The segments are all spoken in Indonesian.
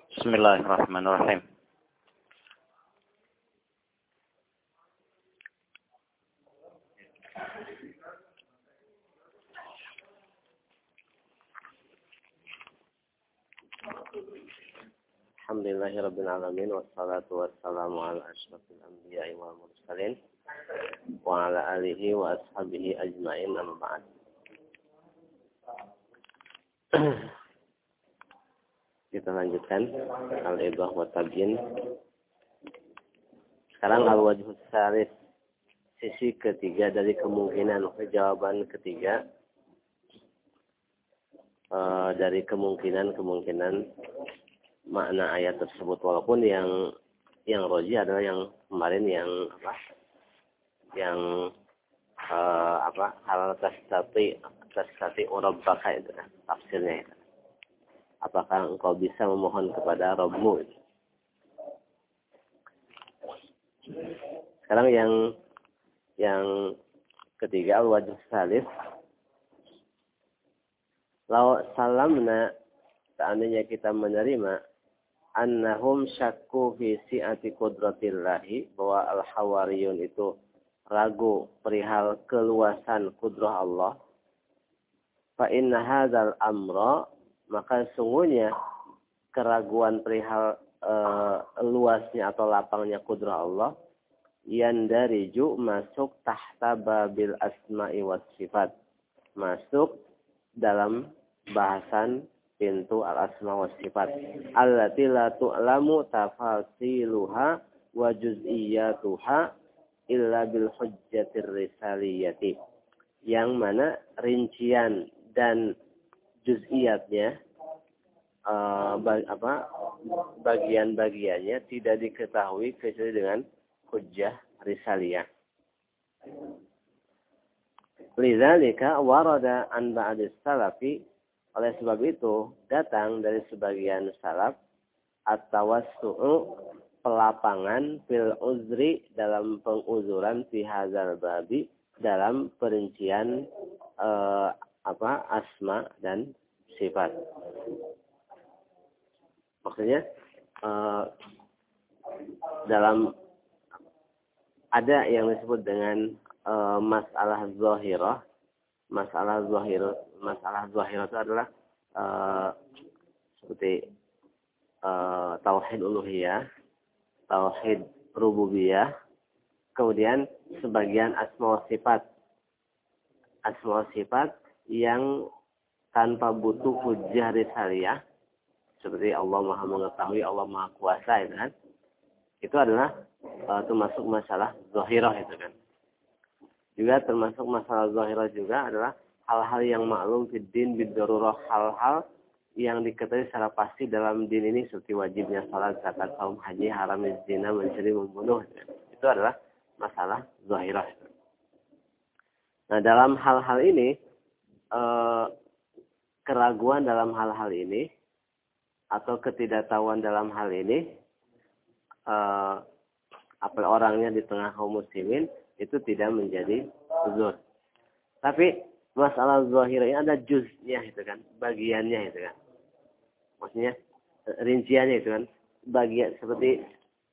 Bismillahirrahmanirrahim. Alhamdulillahirabbil alamin wassalatu wassalamu ala asyrofil anbiya'i wal mursalin wa ala alihi wa ashabihi ajmain amma ba'd. Kita lanjutkan al-idah wa tabyin. Sekarang al-wajhus tsalits, sisi ketiga dari kemungkinan, jawaban ketiga dari kemungkinan makna ayat tersebut, walaupun yang roji adalah yang kemarin hal tastati urabbaka itu tafsirnya itu. Apakah engkau bisa memohon kepada Rabbmu? Sekarang yang ketiga al-wajh tsalits, law salamna, seandainya kita menerima annahum syakku fi si'ati qudratillahi, bahwa al-hawariyun itu ragu perihal keluasan kudrah Allah, fa inna hadzal amra, maka sungguhnya keraguan perihal luasnya atau lapangnya kudrah Allah yandariju, masuk tahta babil asma'i was sifat, masuk dalam bahasan pintu al-asma wa sifat allati la tu'lamu tafasiluha wa juz'iyatuha illa bil hujjatir risaliyati, yang mana rincian dan juz'iyatnya bagian-bagiannya tidak diketahui kecuali dengan hujjah risaliyah. Lidzalika warada an ba'dis salafi, oleh sebab itu datang dari sebagian salaf at-tawassu'u, pelapangan fil uzri, dalam penguzuran fi hadzal babi, dalam perincian asma dan sifat. Maksudnya dalam ada yang disebut dengan masalah zahirah. Masalah zahirah itu adalah seperti tauhid uluhiyah, tauhid rububiyah, kemudian sebagian asma wa sifat yang tanpa butuh hujjah risaliyah, seperti Allah Maha mengetahui, Allah Maha kuasa, itu kan. Itu adalah termasuk masalah zahirah, itu kan. Juga termasuk masalah zahirah juga adalah hal-hal yang maklum fid din bid-darurah, hal-hal yang diketahui secara pasti dalam din ini, seperti wajibnya salat, zakat, saum, haji, haramnya zina, mencuri, membunuh. Itu adalah masalah zahirah. Nah, dalam hal-hal ini, keraguan dalam hal-hal ini atau ketidaktahuan dalam hal ini, orangnya di tengah kaum muslimin itu tidak menjadi uzur. Tapi masalah zahir ini ada juznya, itu kan, bagiannya, itu kan. Maksudnya rinciannya, itu kan, bagian seperti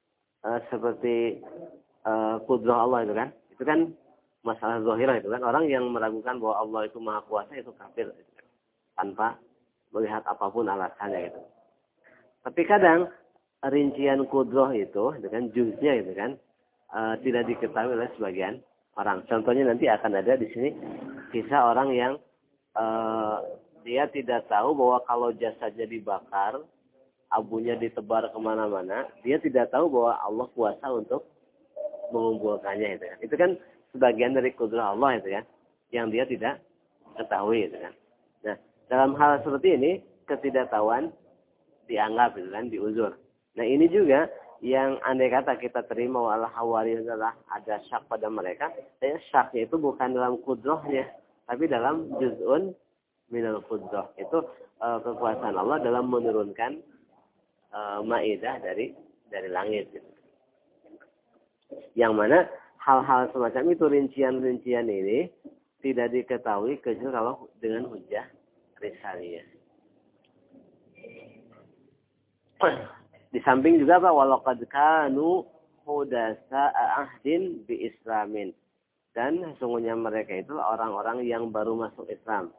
kudrah Allah, itu kan. Itu kan masalah zahir, itu kan. Orang yang meragukan bahwa Allah itu Maha Kuasa itu kafir, itu kan, tanpa melihat apapun alasannya, gitu. Tapi kadang rincian kudrah itu kan, juznya, itu kan, tidak diketahui oleh sebagian orang. Contohnya nanti akan ada di sini kisah orang yang dia tidak tahu bahwa kalau jasadnya dibakar, abunya ditebar kemana-mana, dia tidak tahu bahwa Allah kuasa untuk mengumpulkannya, itu kan. Itu kan sebagian dari kudrah Allah, itu kan, yang dia tidak ketahui, itu kan. Nah, dalam hal seperti ini ketidaktahuan dianggap, itu kan, diuzur. Nah, ini juga yang andai kata kita terima wa'ala hawari adalah ada syak pada mereka, syaknya itu bukan dalam kudrahnya, tapi dalam juz'un minal kudrah. Itu kekuasaan Allah dalam menurunkan maidah dari langit. Gitu. Yang mana hal-hal semacam itu, rincian-rincian ini tidak diketahui kecuali kalau dengan hujjah risaliyah. Di samping juga apa? Walaqad kanu hudasa ahdin bi islamin. Dan sesungguhnya mereka itu orang-orang yang baru masuk Islam.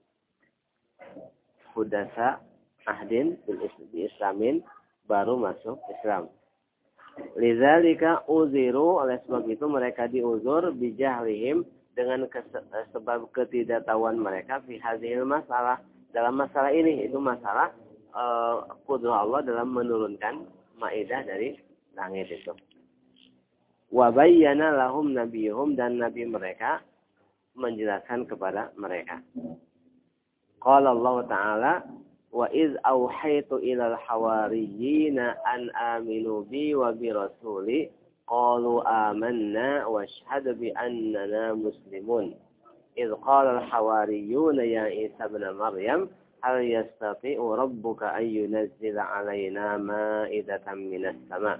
Hudasa ahdin bi islamin, baru masuk Islam. Lidzalika uziru, oleh sebab itu mereka diuzur bijahlihim, dengan sebab ketidaktahuan mereka fi hadhil masalah, dalam masalah ini, itu masalah qudrah Allah dalam menurunkan Maidah dari langit itu. Wa bayyana lahum nabiyuhum, dan nabi mereka menjelaskan kepada mereka. Qala Allah Ta'ala, wa iz auhaitu ilal hawariyina an aminu bi wa bi rasuli qalu amanna wa ashhadu bi annana muslimun. Iz qala al hawariyuna ya Isa ibn Maryam hal yastati'u rabbuka an yunazzila 'alaina ma'idatan minas sama'.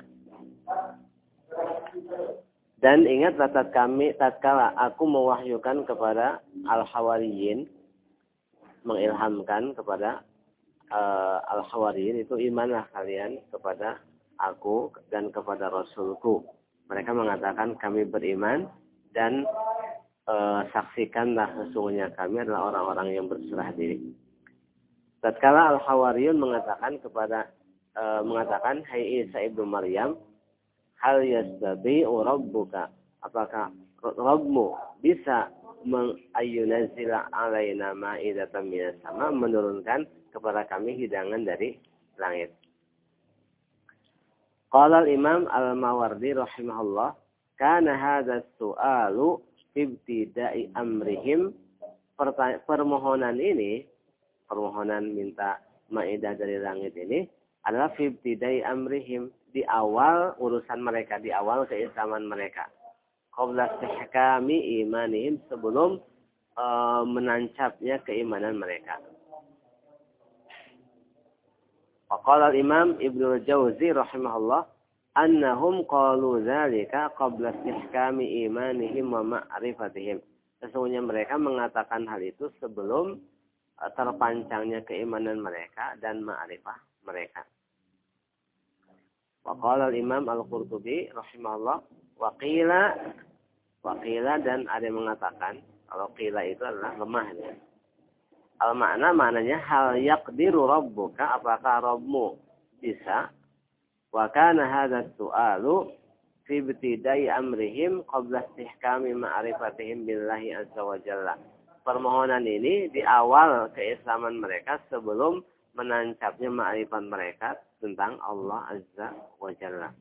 Dan ingatlah tatkala aku mewahyukan kepada al-hawariyin, mengilhamkan kepada al-hawariyin, itu imanlah kalian kepada aku dan kepada Rasulku. Mereka mengatakan kami beriman, dan saksikanlah sesungguhnya kami adalah orang-orang yang berserah diri. Tatkala al-hawariyun mengatakan hai Isa ibnu Maryam, hal yasdabi'u rabbuka, apakah Rabbmu bisa mengayyunazila alaina ma'idatan minas sama, menurunkan kepada kami hidangan dari langit. Qala al-Imam al-Mawardi rahimahullah, kana hadha as-su'alu ibtida'i amrihim, permohonan ini, permohonan minta ma'idah dari langit ini adalah ibtida'i amrihim, di awal urusan mereka, di awal keislaman mereka. Qabla istihkami imanihim, sebelum menancapnya keimanan mereka. Faqala al-Imam Ibnu Jauzi rahimahullah, annahum qalu dzalika qabla istihkami imanihim wa ma'rifatihim. Sesungguhnya mereka mengatakan hal itu sebelum terpancangnya keimanan mereka dan ma'rifah mereka. Waqala al-Imam Al-Qurtubi rahimahullah, waqila, dan ada yang mengatakan kalau qila itu adalah lemahnya. Maknanya hal yaqdiru rabbuka, apakah Rabbmu bisa, wa kana hadha as-su'alu fi ibtida'i amrihim qabla istihkami ma'rifatihim billahi azza wa jalla. Permohonan ini di awal keislaman mereka, sebelum menancapnya ma'rifat mereka tentang Allah azza wa jalla.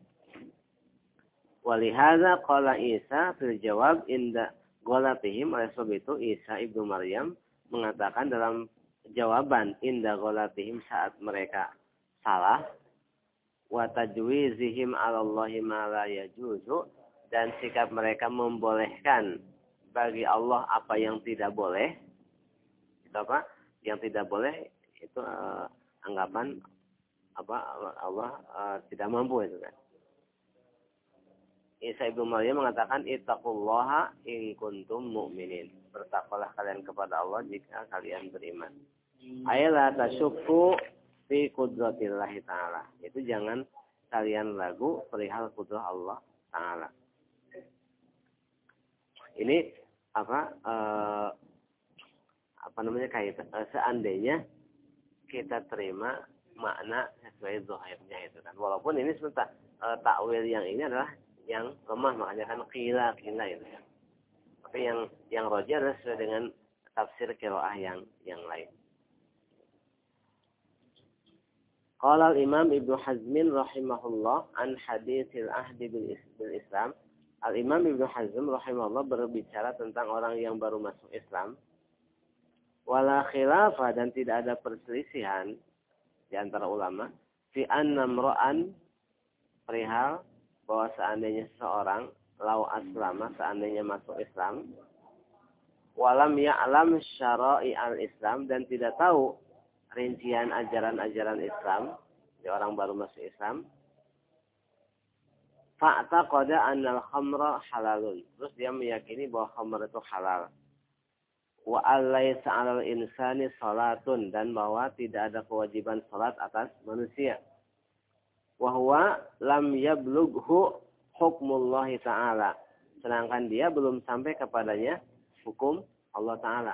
Walihada qala Isa fil jawab inda ghalatihim, oleh sebab itu Isa ibnu Maryam mengatakan dalam jawaban inda ghalatihim, saat mereka salah, wa tajwizihim 'ala Allahi ma la yajuzu, dan sikap mereka membolehkan bagi Allah apa yang tidak boleh. Itu apa? Yang tidak boleh itu anggapan apa Allah tidak mampu, itu kan. Isa ibnu Maryam mengatakan ittaqullaha in kuntum mu'minin. Bertakwalah kalian kepada Allah jika kalian beriman. Ayla tasyukku fi qudratillahi ta'ala. Itu jangan kalian ragu perihal kudrah Allah ta'ala. Ini apa namanya, kaitan seandainya kita terima makna sesuai zahirnya itu kan. Walaupun ini sebentar takwil yang ini adalah yang lemah, makanya kan qila itu ya. Tapi yang rajih adalah sesuai dengan tafsir qiraah yang lain. Qala al-Imam Ibnu Hazm rahimahullah an haditsil ahdi bil Islam. Al-Imam Ibnu Hazm rahimahullah berbicara tentang orang yang baru masuk Islam. Wala khilafah, dan tidak ada perselisihan di antara ulama fi anna imra'an, perihal bahwa seandainya seseorang lau aslama, seandainya masuk Islam, walam ya'lam syara'i al-Islam, dan tidak tahu rincian ajaran-ajaran Islam, di orang baru masuk Islam, fa'taqada annal khamra halalun, terus dia meyakini bahwa khamr itu halal, wa alaysa 'alal insani salatun, dan bahwa tidak ada kewajiban salat atas manusia, wa huwa lam yablughu hukmullah ta'ala. Sedangkan dia belum sampai kepadanya hukum Allah Ta'ala.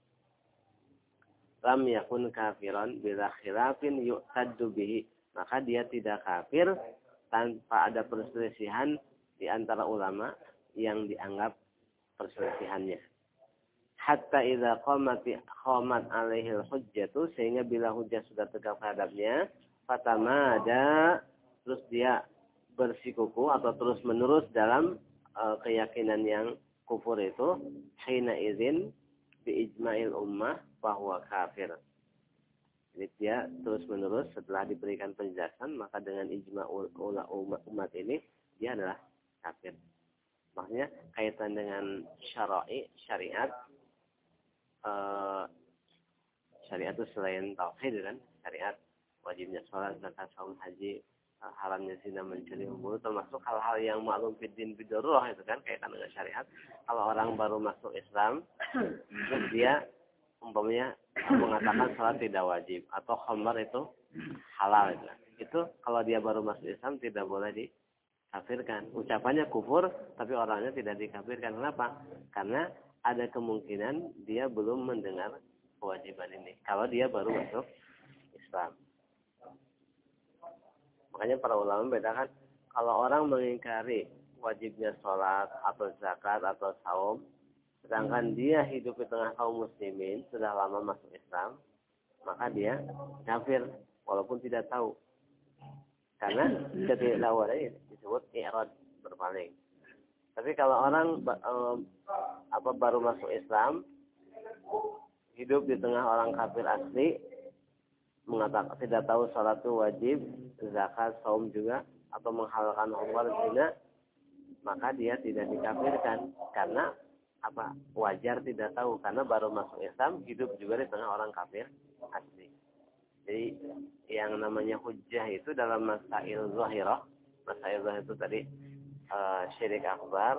Lam yakun kafiran bila khilafin yu'taddu bihi. Maka dia tidak kafir tanpa ada perselisihan di antara ulama yang dianggap perselisihannya. Hatta idza qamat alaihi al-hujjatu, sehingga bila hujjah sudah tegak terhadapnya, fatamada, terus dia bersikuku atau terus menerus dalam keyakinan yang kufur itu, hina idzin bi ijma'il ummah bahwa kafir. Jadi dia terus menerus setelah diberikan penjelasan, maka dengan ijma' umat ini dia adalah kafir. Makanya kaitan dengan syariat syariat itu selain tauhid kan, syariat wajibnya sholat, zakat, saum, haji, haramnya zina, mencuri, membunuh, termasuk hal-hal yang maklum fiddin bidurrah itu kan kaitan dengan syariat. Kalau orang baru masuk Islam, terus dia umpamanya mengatakan sholat tidak wajib atau khamar itu halal itu. Itu kalau dia baru masuk Islam tidak boleh dikafirkan. Ucapannya kufur tapi orangnya tidak dikafirkan. Kenapa? Karena ada kemungkinan dia belum mendengar kewajiban ini kalau dia baru masuk Islam. Makanya para ulama bedakan, kalau orang mengingkari wajibnya sholat atau zakat atau saum, sedangkan dia hidup di tengah kaum muslimin sudah lama masuk Islam, maka dia kafir walaupun tidak tahu. Karena ketidaktahuan disebut i'rad, berpaling. Tapi kalau orang baru masuk Islam, hidup di tengah orang kafir asli, mengatakan tidak tahu salat itu wajib, zakat, saum juga, atau menghalalkan khamar, zina, maka dia tidak dikafirkan karena wajar tidak tahu, karena baru masuk Islam, hidup juga di tengah orang kafir asli. Jadi yang namanya hujjah itu dalam masail zahirah, itu tadi syirik akbar,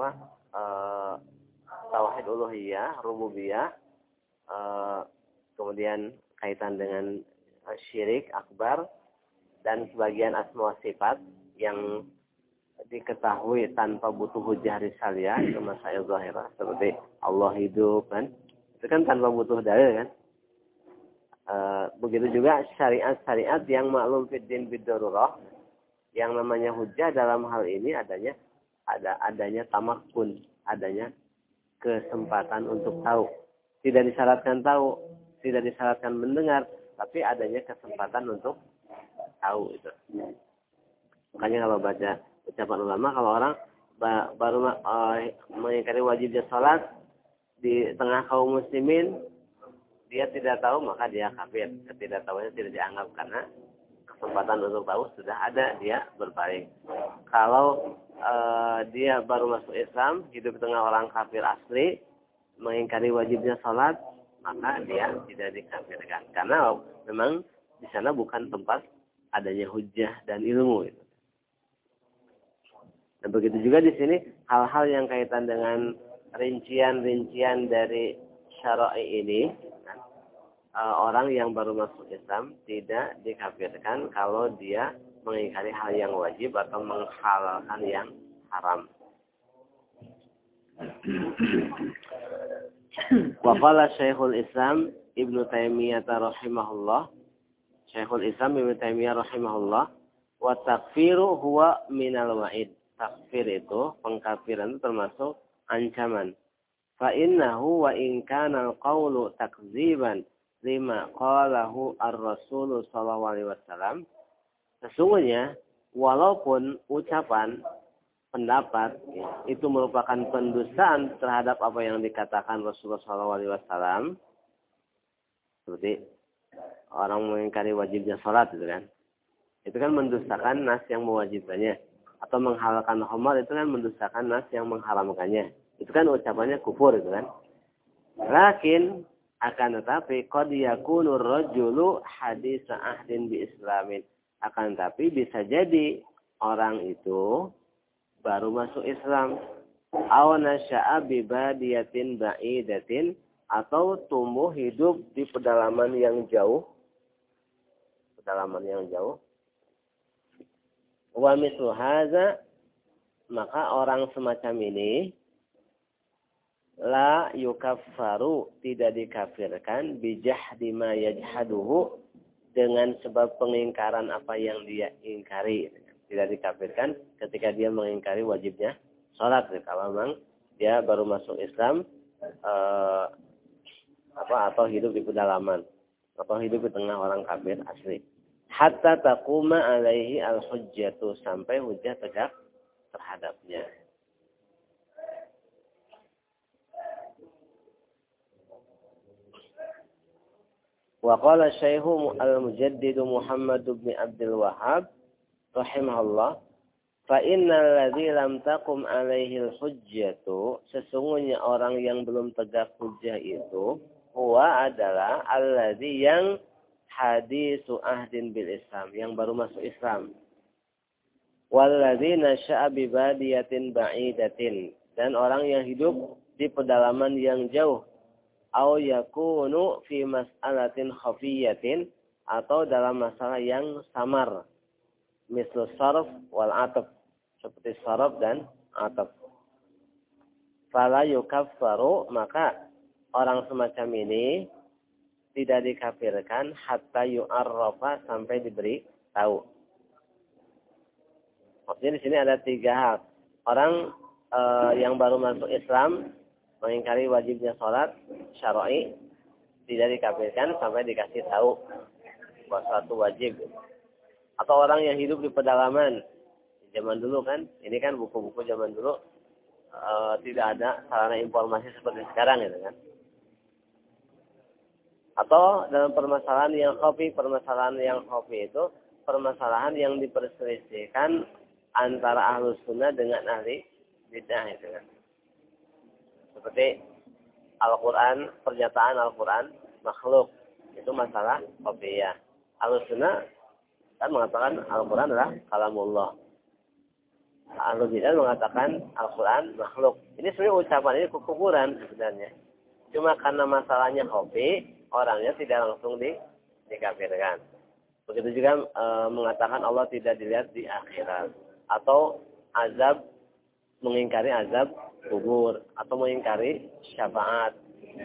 tauhid uluhiyah, rububiyah, kemudian kaitan dengan syirik akbar, dan sebagian asma sifat yang diketahui tanpa butuh hujjah risaliyah, itu masail zahirah, seperti Allah hidup kan, itu kan tanpa butuh dalil kan. Begitu juga syariat-syariat yang maklum fiddin biddarurah, yang namanya hujjah dalam hal ini adanya tamakkun, adanya kesempatan untuk tahu. Tidak disyaratkan tahu, tidak disyaratkan mendengar, tapi adanya kesempatan untuk tahu itu. Makanya kalau baca ucapan ulama, kalau orang baru mengingkari wajibnya sholat di tengah kaum muslimin, dia tidak tahu, maka dia kafir. Ketidaktahuannya tidak dianggap karena kesempatan untuk tahu sudah ada, dia berpaling. Kalau dia baru masuk Islam, hidup di tengah orang kafir asli, mengingkari wajibnya sholat, maka dia tidak dikafirkan. Karena memang di sana bukan tempat adanya hujjah dan ilmu. Dan begitu juga di sini hal-hal yang kaitan dengan rincian-rincian dari syara'i ini, orang yang baru masuk Islam tidak dikafirkan kalau dia mengingkari hal yang wajib atau menghalalkan yang haram. Wa qala Syekhul Islam Ibnu Taimiyah rahimahullah, Syekhul Islam Ibnu Taimiyah rahimahullah, wa takfiru huwa minal wa'id. Takfir itu, pengkafiran itu termasuk ancaman. Fa innahu wa in kana al-qawlu takdziban lima qalahu ar-rasul sallallahu alaihi wasallam, sesungguhnya walaupun ucapan, pendapat itu merupakan pendustaan terhadap apa yang dikatakan Rasulullah sallallahu alaihi wasallam, seperti orang mengingkari wajibnya salat itu kan, itu kan mendustakan nas yang mewajibkannya, atau menghalalkan khamar itu kan mendustakan nas yang mengharamkannya, itu kan ucapannya kufur itu kan. Lakin akan tetapi qad yakunu rajulu hadisa ahdin bi islamin, akan tetapi bisa jadi orang itu baru masuk Islam, aw nasya'a bi badiyatin ba'idatin, atau tumbuh hidup di pedalaman yang jauh, Wa mislu hadza, maka orang semacam ini la yukaffaru, tidak dikafirkan, bijahdi ma yajhaduhu, dengan sebab pengingkaran apa yang dia ingkari. Tidak dikafirkan ketika dia mengingkari wajibnya salat. Kalau memang dia baru masuk Islam, atau hidup di pedalaman, atau hidup di tengah orang kafir asli. Hatta taquma alaihi al-hujjatu, sampai hujjah tegak terhadapnya. Wa qala Syekhu al-Mujaddid Muhammad bin Abdul Wahhab rahimahullah, fa innal ladzi lam taqum alaihi al-hujjatu, sesungguhnya orang yang belum tegak hujjah itu, huwa adalah alladzi yang hadisu ahdin bil Islam, yang baru masuk Islam. Walladzi nasha'a bi badiyatin ba'idatin, dan orang yang hidup di pedalaman yang jauh. Au yakunu fi mas'alatin khafiyatin, atau dalam masalah yang samar. Misal sarf wal ataf, seperti sarf dan ataf. Fala yukaffaru, maka orang semacam ini tidak dikafirkan hatta yu'arrafa, sampai diberi tahu. Maksudnya di sini ada 3 hal. Orang yang baru masuk Islam mengingkari wajibnya sholat syar'i, tidak dikafirkan sampai dikasih tahu bahwa suatu wajib. Atau orang yang hidup di pedalaman zaman dulu kan, ini kan buku-buku zaman dulu tidak ada sarana informasi seperti sekarang gitu kan. Atau dalam permasalahan yang khafi itu permasalahan yang diperselisihkan antara ahlus sunnah dengan ahli bid'ah itu kan. Seperti Al-Quran, pernyataan Al-Quran makhluk, itu masalah khafiyah. Ahlus sunnah kan mengatakan Al-Quran adalah kalamullah. Ahlul bidah mengatakan Al-Quran makhluk. Ini sebenarnya ucapan ini kekufuran sebenarnya. Cuma karena masalahnya khafi, orangnya tidak langsung dikafirkan. Begitu juga mengatakan Allah tidak dilihat di akhirat. Atau azab, mengingkari azab kubur. Atau mengingkari syafaat.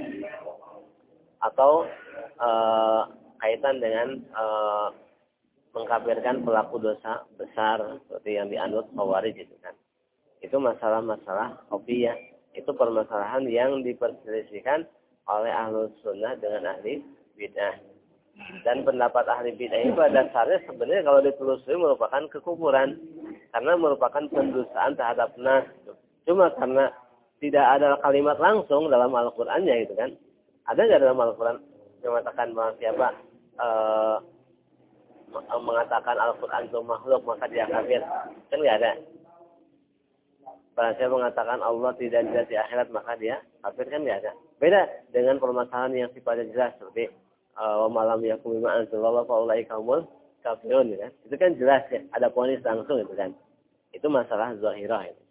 Atau kaitan dengan mengkafirkan pelaku dosa besar seperti yang dianut Khawarij itu kan. Itu masalah-masalah khafiyah. Itu permasalahan yang diperselisihkan oleh ahlus sunnah dengan ahli bid'ah. Dan pendapat ahli bid'ah itu pada dasarnya sebenarnya kalau ditelusuri merupakan kekufuran. Karena merupakan pendustaan terhadap nas. Cuma karena tidak ada kalimat langsung dalam Al-Qur'annya itu kan. Ada nggak dalam Al-Qur'an yang mengatakan bahwa siapa mengatakan Al-Quran itu makhluk maka dia kafir? Kan nggak ada. Pada saya mengatakan Allah tidak dilihat di akhirat maka dia kafir, kan nggak ada. Beda dengan permasalahan yang sifatnya jelas seperti wa malam yakum bima anzalallahu fa ulaika humul kafirun kan. Itu kan jelas ya, ada ponis langsung itu kan. Itu masalah zahirah itu.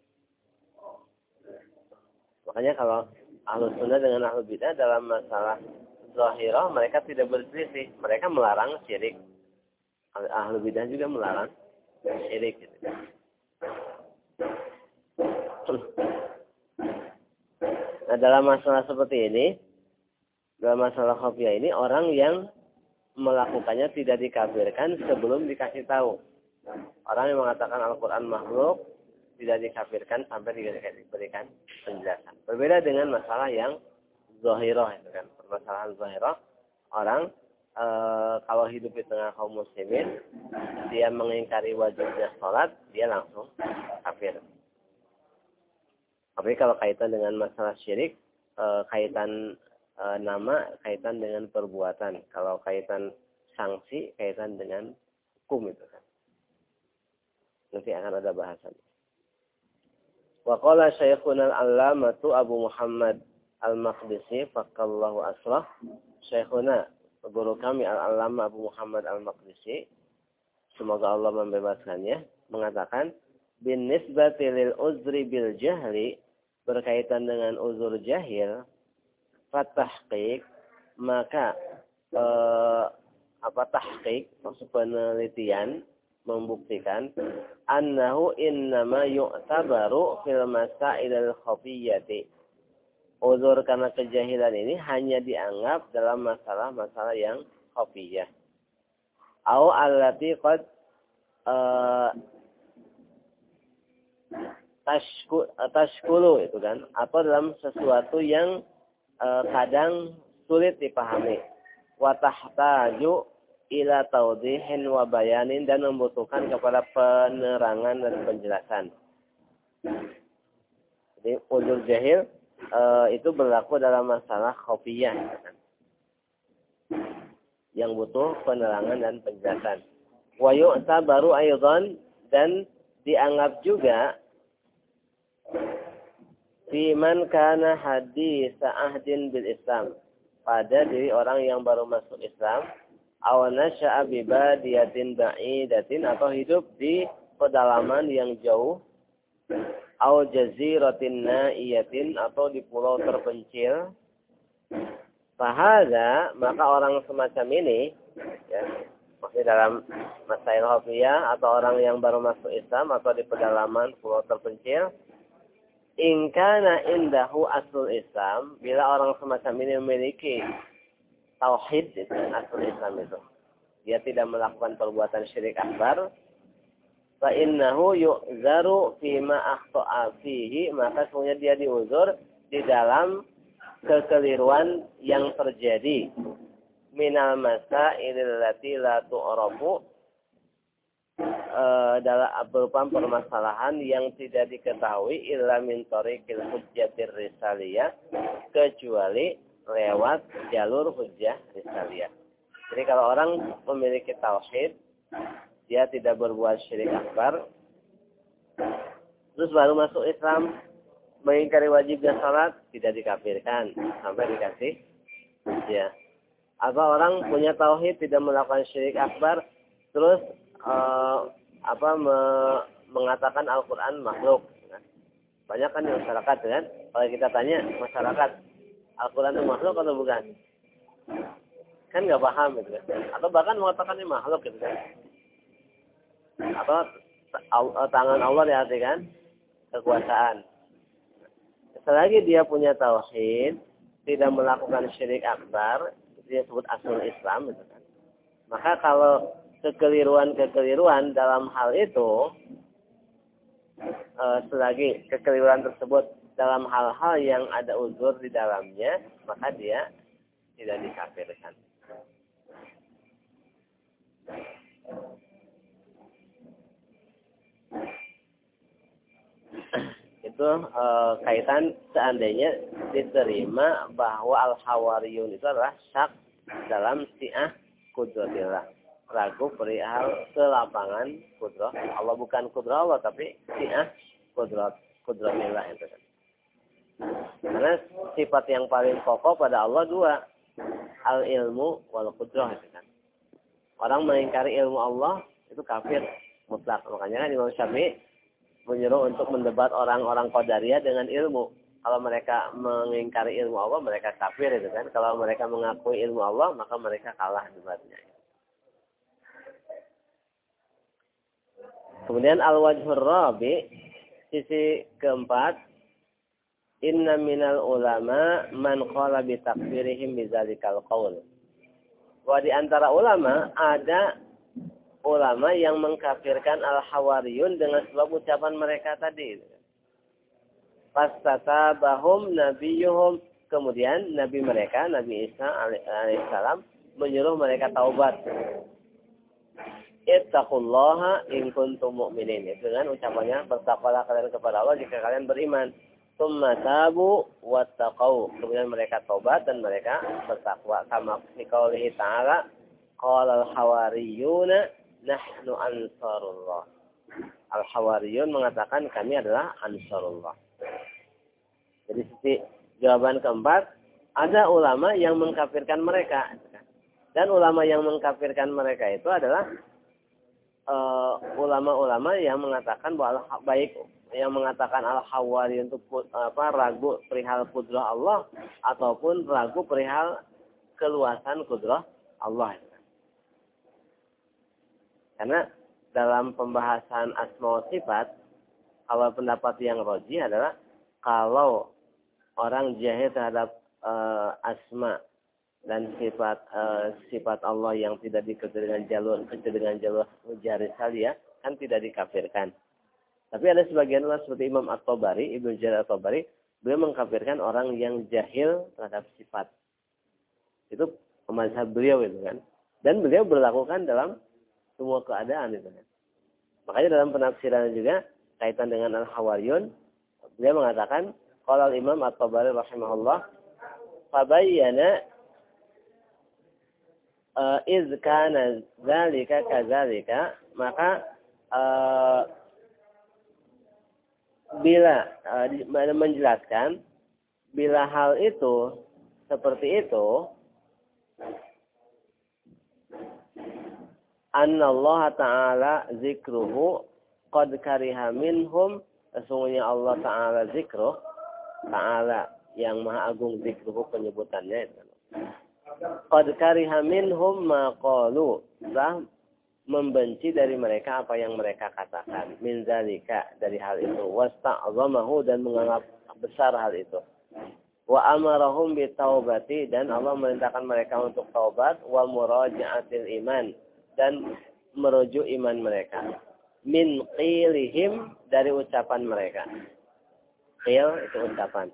Makanya kalau ahlus sunnah dengan ahlul bidah dalam masalah zahirah mereka tidak berselisih, mereka melarang syirik. Ahlul bidah juga melarang syirik gitu. Nah, dalam masalah seperti ini, dalam masalah khafiyah ini, orang yang melakukannya tidak dikafirkan sebelum dikasih tahu. Orang yang mengatakan Al-Quran makhluk tidak dikafirkan sampai diberikan penjelasan. Berbeda dengan masalah yang zahirah itu kan. Permasalahan zahirah, orang kalau hidup di tengah kaum muslimin, dia mengingkari wajibnya sholat, dia langsung kafir. Tapi kalau kaitan dengan masalah syirik, kaitan nama, kaitan dengan perbuatan. Kalau kaitan sanksi, kaitan dengan hukum itu kan. Nanti akan ada bahasan. Wa qala Syekhuna al-Allamatu Abu Muhammad al-Maqdisi faqallahu aslah. Syekhuna, guru kami al-Allamah Abu Muhammad al-Maqdisi, semoga Allah membebaskannya, mengatakan bin nisbati lil uzri bil jahli, berkaitan dengan uzur jahil, fatahqiq, maka tahqiq maksud penelitian membuktikan annahu innama yu'tabaru fil masailil khafiyyati. Uzur karena kejahilan ini hanya dianggap dalam masalah-masalah yang khafiyah. Au allati qad tashkulu itu kan, atau dalam sesuatu yang kadang sulit dipahami. Wa tahtaju ila tawdihin wa bayanin, dan membutuhkan kepada penerangan dan penjelasan. Jadi uzur jahil itu berlaku dalam masalah khafiyah yang butuh penerangan dan penjelasan. Wa yu'tabaru aidan, dan dianggap juga fi man kana haditsa ahdin bil Islam, pada diri orang yang baru masuk Islam, aw nasha'a bi badiyatin ba'idatin, atau hidup di pedalaman yang jauh, aw jaziratin na'iyatin, atau di pulau terpencil. Fahada, maka orang semacam ini, ya, masih dalam masail khafiyah, atau orang yang baru masuk Islam atau di pedalaman pulau terpencil, in kana indahu aslul Islam, bila orang semacam ini memiliki tauhid, itu aslul Islam itu, dia tidak melakukan perbuatan syirik akbar, fa innahu yu'zaru fima akhta'a fihi, maka sebenarnya dia diuzur di dalam kekeliruan yang terjadi, minal masailil lati la tu'rafu, dalam berupa permasalahan yang tidak diketahui, illa min tariqil hujjatir risaliyah, kecuali lewat jalur hujjah risaliyah. Jadi kalau orang memiliki tauhid, dia tidak berbuat syirik akbar, terus baru masuk Islam, mengingkari wajibnya salat, tidak dikafirkan sampai dikasih hujjah. Atau orang punya tauhid, tidak melakukan syirik akbar, terus mengatakan Al-Quran makhluk. Banyak kan di masyarakat kan? Kalau kita tanya masyarakat, Al-Quran itu makhluk atau bukan? Kan nggak paham gitu kan? Atau bahkan mengatakan ini makhluk gitu kan? Atau tangan Allah diartikan kekuasaan. Selagi dia punya tauhid, tidak melakukan syirik akbar, itu disebut aslul Islam gitu kan? Maka kalau kekeliruan dalam hal itu, selagi kekeliruan tersebut dalam hal-hal yang ada uzur di dalamnya, maka dia tidak dikafirkan. Itu kaitan seandainya diterima bahwa al-hawariyun itu adalah syak dalam si'ah kudratillah, ragu perihal kelapangan kudrah Allah, bukan kudrah Allah tapi si'ah kudratillah itu kan. Karena sifat yang paling pokok pada Allah dua, al-ilmu wal kudrah itu kan. Orang mengingkari ilmu Allah itu kafir mutlak. Makanya kan Imam Syafi'i menyuruh untuk mendebat orang-orang Qadariyah dengan ilmu. Kalau mereka mengingkari ilmu Allah, mereka kafir itu kan. Kalau mereka mengakui ilmu Allah, maka mereka kalah debatnya. Kemudian al-wajhur rabi, sisi keempat, inna minal ulama man qala bi takfirihim bizalikal qaul. Bahwa di antara ulama ada ulama yang mengkafirkan al-hawariyun dengan sebab ucapan mereka tadi. Fastatabahum nabiyuhum, kemudian nabi mereka, Nabi Isa alaihissalam, menyuruh mereka taubat. Ittaqullaha in kuntum mu'minin. Itu kan ucapannya, bertakwalah kalian kepada Allah jika kalian beriman. Tsumma tabu wattaqau. Kemudian mereka taubat dan mereka bertakwa. Kama fi qoulihi ta'ala, qala al-hawariyuna nahnu ansarullah. Al-hawariyun mengatakan kami adalah ansarullah. Jadi sisi jawaban keempat, ada ulama yang mengkafirkan mereka. Dan ulama yang mengkafirkan mereka itu adalah ulama-ulama yang mengatakan bahwa baik yang mengatakan al-hawari untuk ragu perihal kudrah Allah ataupun ragu perihal keluasan kudrah Allah. Karena dalam pembahasan asma wa sifat, kalau pendapat yang rajih adalah kalau orang jahil terhadap asma dan sifat Allah yang tidak dikerjakan dengan jalur jari salia, kan tidak dikafirkan. Tapi ada sebagian ulama seperti Imam At-Tabari, Ibnu Jarir At-Tabari, beliau mengkafirkan orang yang jahil terhadap sifat. Itu mazhab beliau itu kan. Dan beliau berlakukan dalam semua keadaan itu kan. Makanya dalam penafsiran juga kaitan dengan Al-Hawariyun, beliau mengatakan qala Imam At-Tabari rahimahullah fabayyana iz kana dzalika kadzalika, maka bila menjelaskan bila hal itu seperti itu, annallaha ta'ala zikruhu qad kariha minhum, sesungguhnya Allah ta'ala zikruh, ta'ala yang maha agung zikruhu penyebutannya itu. Qad kariha minhum ma qalu, telah membenci dari mereka apa yang mereka katakan, min zalika, dari hal itu, wasta'zamahu, dan menganggap besar hal itu, wa amarahum bitaubati, dan Allah merintahkan mereka untuk taubat, wa muraja'atil iman, dan merujuk iman mereka, min qilihim, dari ucapan mereka. Qil itu ucapan.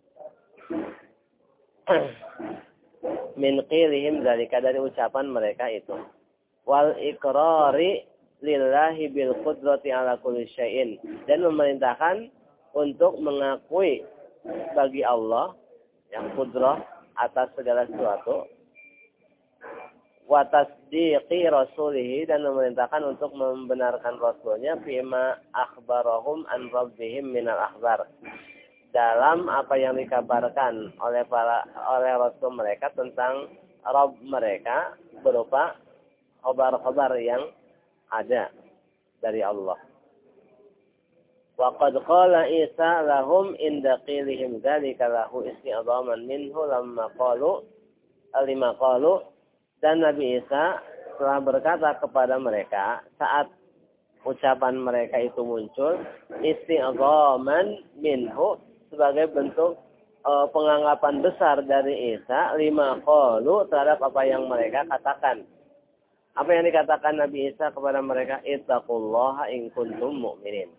Min qilihim zalika, dari ucapan mereka itu. Wal iqrari lillahi bil qudrati ala kulli syai'in, dan memerintahkan untuk mengakui bagi Allah yang qudrah atas segala sesuatu, wa tasdiqi rasulihi, dan memerintahkan untuk membenarkan rasulnya fima akhbarahum an rabbihim minal akhbar, dalam apa yang dikabarkan oleh rasul mereka tentang Rabb mereka berupa khabar-khabar yang ada dari Allah. Wa qad qala Isa lahum inda qilihim dzalika lahu isti'dhaman minhu lamma qalu lima qalu, dan Nabi Isa telah berkata kepada mereka saat ucapan mereka itu muncul, isti'dhaman minhu, sebagai bentuk penganggapan besar dari Isa, lima qalu, terhadap apa yang mereka katakan. Apa yang dikatakan Nabi Isa kepada mereka? Ittaqullaha in kuntum mu'minin.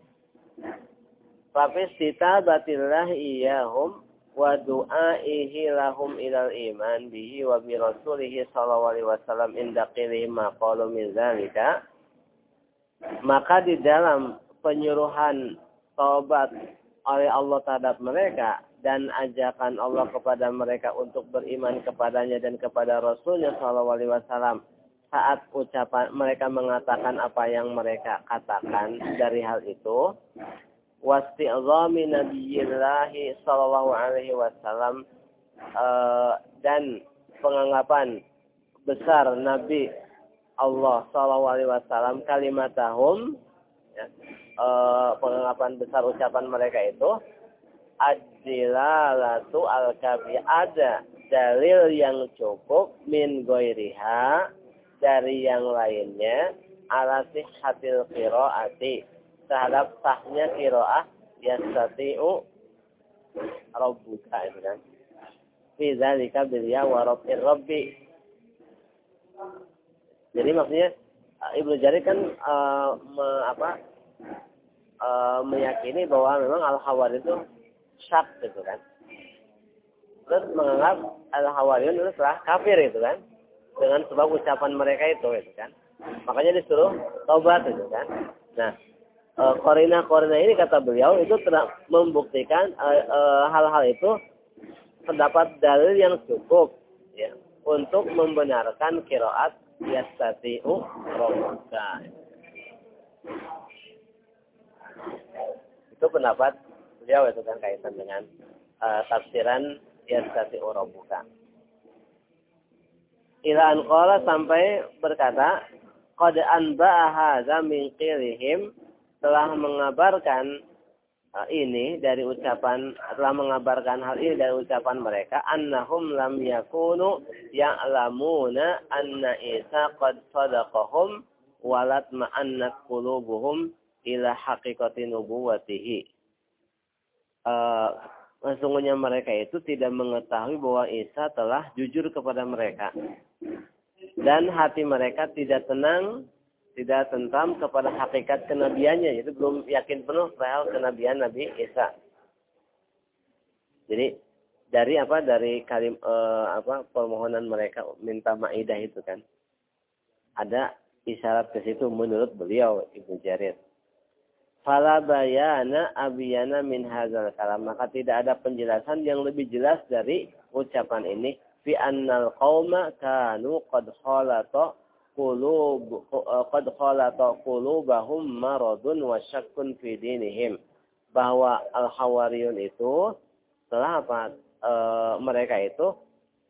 Fafistitabatillah iyahum wa du'aihi lahum ilal iman bihi wa bi rasulihi sallallahu alaihi wasallam inda qilihim ma qalu min zalika. Maka di dalam penyuruhan taubat oleh Allah terhadap mereka dan ajakan Allah kepada mereka untuk beriman kepadanya dan kepada Rasulnya sallallahu alaihi wasallam, saat ucapan mereka mengatakan apa yang mereka katakan dari hal itu, wasti'zami nabiyillahi sallallahu alaihi wasallam, dan penganggapan besar Nabi Allah sallallahu alaihi wasallam, kalimatahum, ya, penganggapan besar ucapan mereka itu, ad-dilalatu al-kafi, ada dalil yang cukup, min ghairiha, dari yang lainnya, ala sihhatil qiraati, terhadap sahnya qiraah, yastati'u rabbuka, itu kan, fi dzalika bil ya wa rabbir rabbi. Jadi maksudnya Ibnu Jarir kan meyakini bahwa memang Al-Hawari itu syak gitu kan. Terus menganggap Al-Hawariyun itu telah kafir itu kan, dengan sebab ucapan mereka itu kan. Makanya disuruh taubat itu kan. Nah, korina-korina ini kata beliau itu telah membuktikan hal-hal itu terdapat dalil yang cukup, ya, untuk membenarkan qiraat yastati'u rabbuka. Itu pendapat beliau itu kan, kaitan dengan tafsiran yastati'u rabbuka. Ila an qala, sampai berkata, qad anba'a hadza min qilihim, telah mengabarkan ini dari ucapan, telah mengabarkan hal ini dari ucapan mereka, annahum lam yakunu ya'lamuna anna Isa qad sadaqahum walat ma'annat qulubuhum ila haqiqati nubuwatihi. Sesungguhnya mereka itu tidak mengetahui bahwa Isa telah jujur kepada mereka. Dan hati mereka tidak tenang, tidak tentram kepada hakikat kenabiannya. Itu belum yakin penuh perihal kenabian Nabi Isa. Jadi dari permohonan mereka minta maidah itu kan. Ada isyarat ke situ menurut beliau Ibnu Jarir. Fala bayana abiyana min hadzal kalam, maka tidak ada penjelasan yang lebih jelas dari ucapan ini fi annal qauma kanu qad khalata qulubahum maradun wa syakkun fi dinihim, bahwa al-hawariyun itu telah mereka itu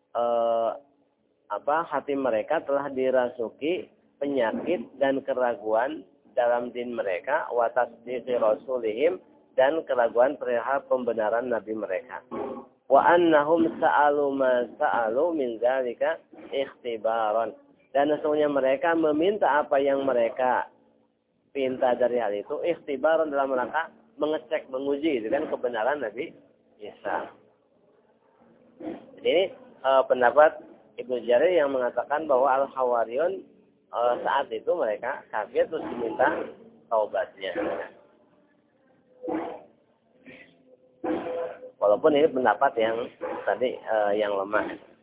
hati mereka telah dirasuki penyakit dan keraguan dalam din mereka, wa tasdiqi rasulihim, dan keraguan perihal pembenaran nabi mereka. Wa annahum sa'alu ma sa'alu min dzalika ikhtibaran, dan sesungguhnya mereka meminta apa yang mereka pinta dari hal itu ikhtibaran, dalam rangka mengecek, menguji itu kan kebenaran Nabi Isa. Jadi ini pendapat Ibnu Jarir yang mengatakan bahwa al-hawariyun saat itu mereka kafir terus diminta taubatnya. Walaupun ini pendapat yang tadi yang lemah.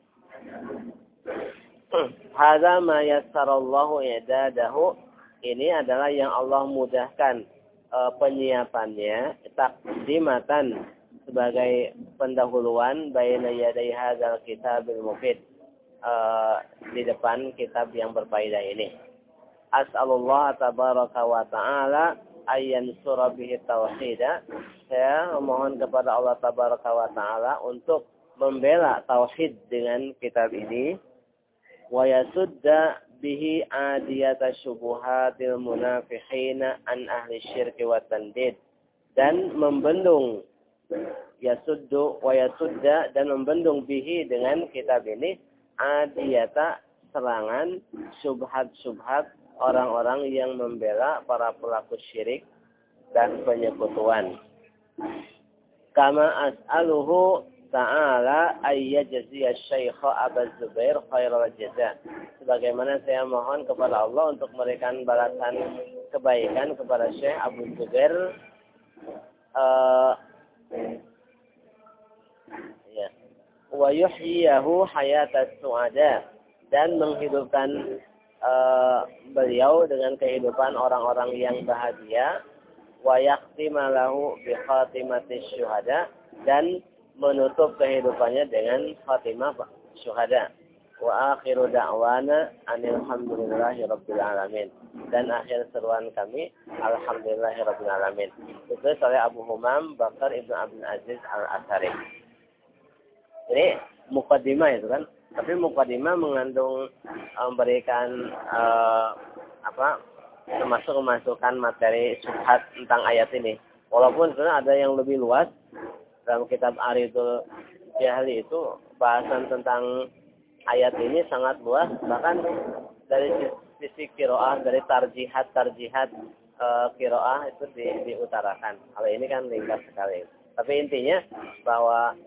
Hadza ma yassarallahu i'dadahu, ini adalah yang Allah mudahkan penyiapannya, taqdimatan, sebagai pendahuluan baina yaday hadzal kitabil mufid, di depan kitab yang berfaedah ini. As'alullah tabaraka wa ta'ala ayyan surah bihi tauhida. Saya memohon kepada Allah tabaraka wa ta'ala untuk membela tauhid dengan kitab ini. Wa yasudda bihi adiyata syubuhatil munafiqina an ahli syirki wa tandid. Dan membendung yasuddu wa yasudda, dan membendung bihi dengan kitab ini adiyata, serangan, syubhat-syubhat orang-orang yang membela para pelaku syirik dan penyekutuan. Kama as'aluhu ta'ala ayyajziya Syekha Abu Zubair khairal jaza. Sebagaimana saya mohon kepada Allah untuk memberikan balasan kebaikan kepada Syekh Abu Zubair, wa yuhyiyahu hayatas su'ada, dan menghidupkan beliau dengan kehidupan orang-orang yang bahagia, wa yakhtima lahu bi khatimatis syuhada, dan menutup kehidupannya dengan khatimah syuhada. Wa akhiru da'wana anil hamdulillahi rabbil alamin, dan akhir seruan kami alhamdulillahi rabbil alamin. Itu oleh Abu Humam Bakar Ibnu Abdul Aziz Al-Asari. Ini mukaddimah itu kan, tapi mukaddimah mengandung memberikan termasuk memasukkan materi syubhat tentang ayat ini. Walaupun sebenarnya ada yang lebih luas dalam kitab Aridul Jahli, itu bahasan tentang ayat ini sangat luas, bahkan dari sisi qiraah, dari tarjihat qiraah itu diutarakan. Kalau ini kan ringkas sekali. Tapi intinya bahwa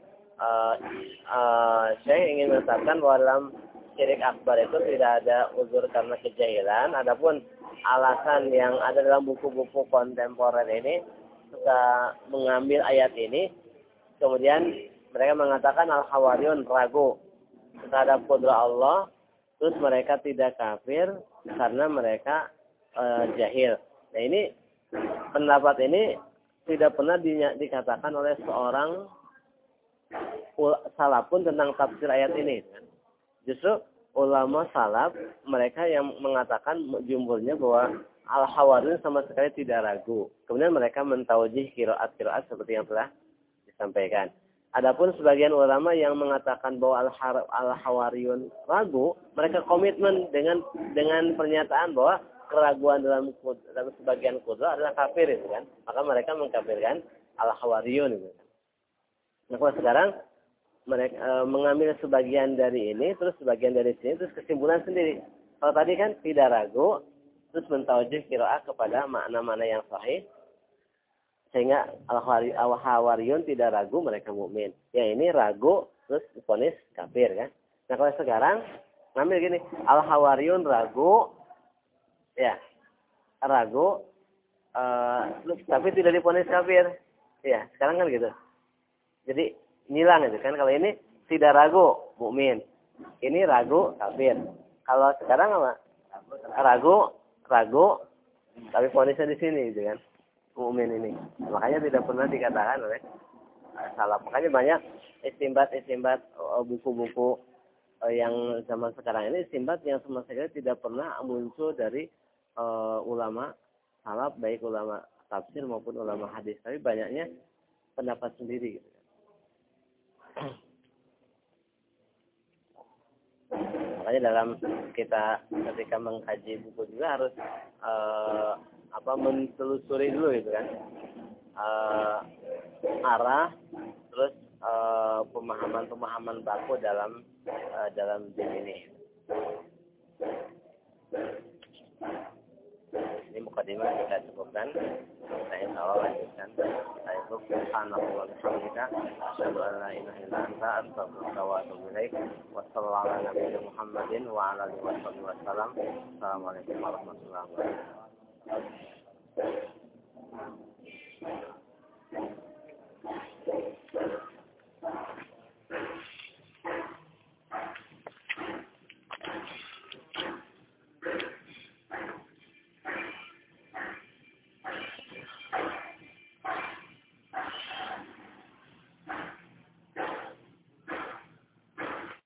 saya ingin menetapkan bahwa dalam syirik akbar itu tidak ada uzur karena kejahilan. Adapun alasan yang ada dalam buku-buku kontemporer ini suka mengambil ayat ini, kemudian mereka mengatakan al-hawariyun ragu terhadap qudrat Allah, terus mereka tidak kafir karena mereka jahil. Nah, ini pendapat ini tidak pernah dikatakan oleh seorang salaf pun tentang tafsir ayat ini. Justru ulama salaf mereka yang mengatakan jumhurnya bahwa al-hawariyun sama sekali tidak ragu. Kemudian mereka mentaujih qiraat seperti yang telah disampaikan. Adapun sebagian ulama yang mengatakan bahwa al-hawariyun ragu, mereka komitmen dengan pernyataan bahwa keraguan dalam sebagian qudrat adalah kafir itu kan. Maka mereka mengkafirkan al-hawariyun itu. Nah, kalau sekarang mereka mengambil sebagian dari ini, terus sebagian dari sini, terus kesimpulan sendiri. Kalau tadi kan tidak ragu, terus mentawajih qiraah kepada makna-makna yang sahih, sehingga al-Hawariyun tidak ragu mereka mukmin. Ya ini ragu terus vonis kafir kan. Nah kalau sekarang ngambil gini, al-Hawariyun ragu, ya ragu, tapi tidak divonis kafir. Ya sekarang kan gitu. Jadi nyilang itu kan. Kalau ini tidak ragu mukmin, ini ragu kafir. Kalau sekarang apa? Ragu, tapi vonisnya di sini gitu kan. Mukmin ini. Makanya tidak pernah dikatakan oleh salaf. Makanya banyak istimbat buku-buku yang zaman sekarang ini istimbat yang sama sekali tidak pernah muncul dari ulama salaf, baik ulama tafsir maupun ulama hadis. Tapi banyaknya pendapat sendiri gitu. Makanya dalam kita ketika mengkaji buku juga harus mentelusuri dulu gitu kan, arah terus pemahaman baku dalam din ini. Ini mukadimah kita cukupkan. Kita insyaallah lanjutkan. Kita itu subhanallahi wa bihamdika asyhadu an la ilaha illa anta astaghfiruka wa atubu ilaik. Wassallallahu ala nabiyina Muhammadin wa ala alihi wasallam. Assalamualaikum warahmatullahi wabarakatuh.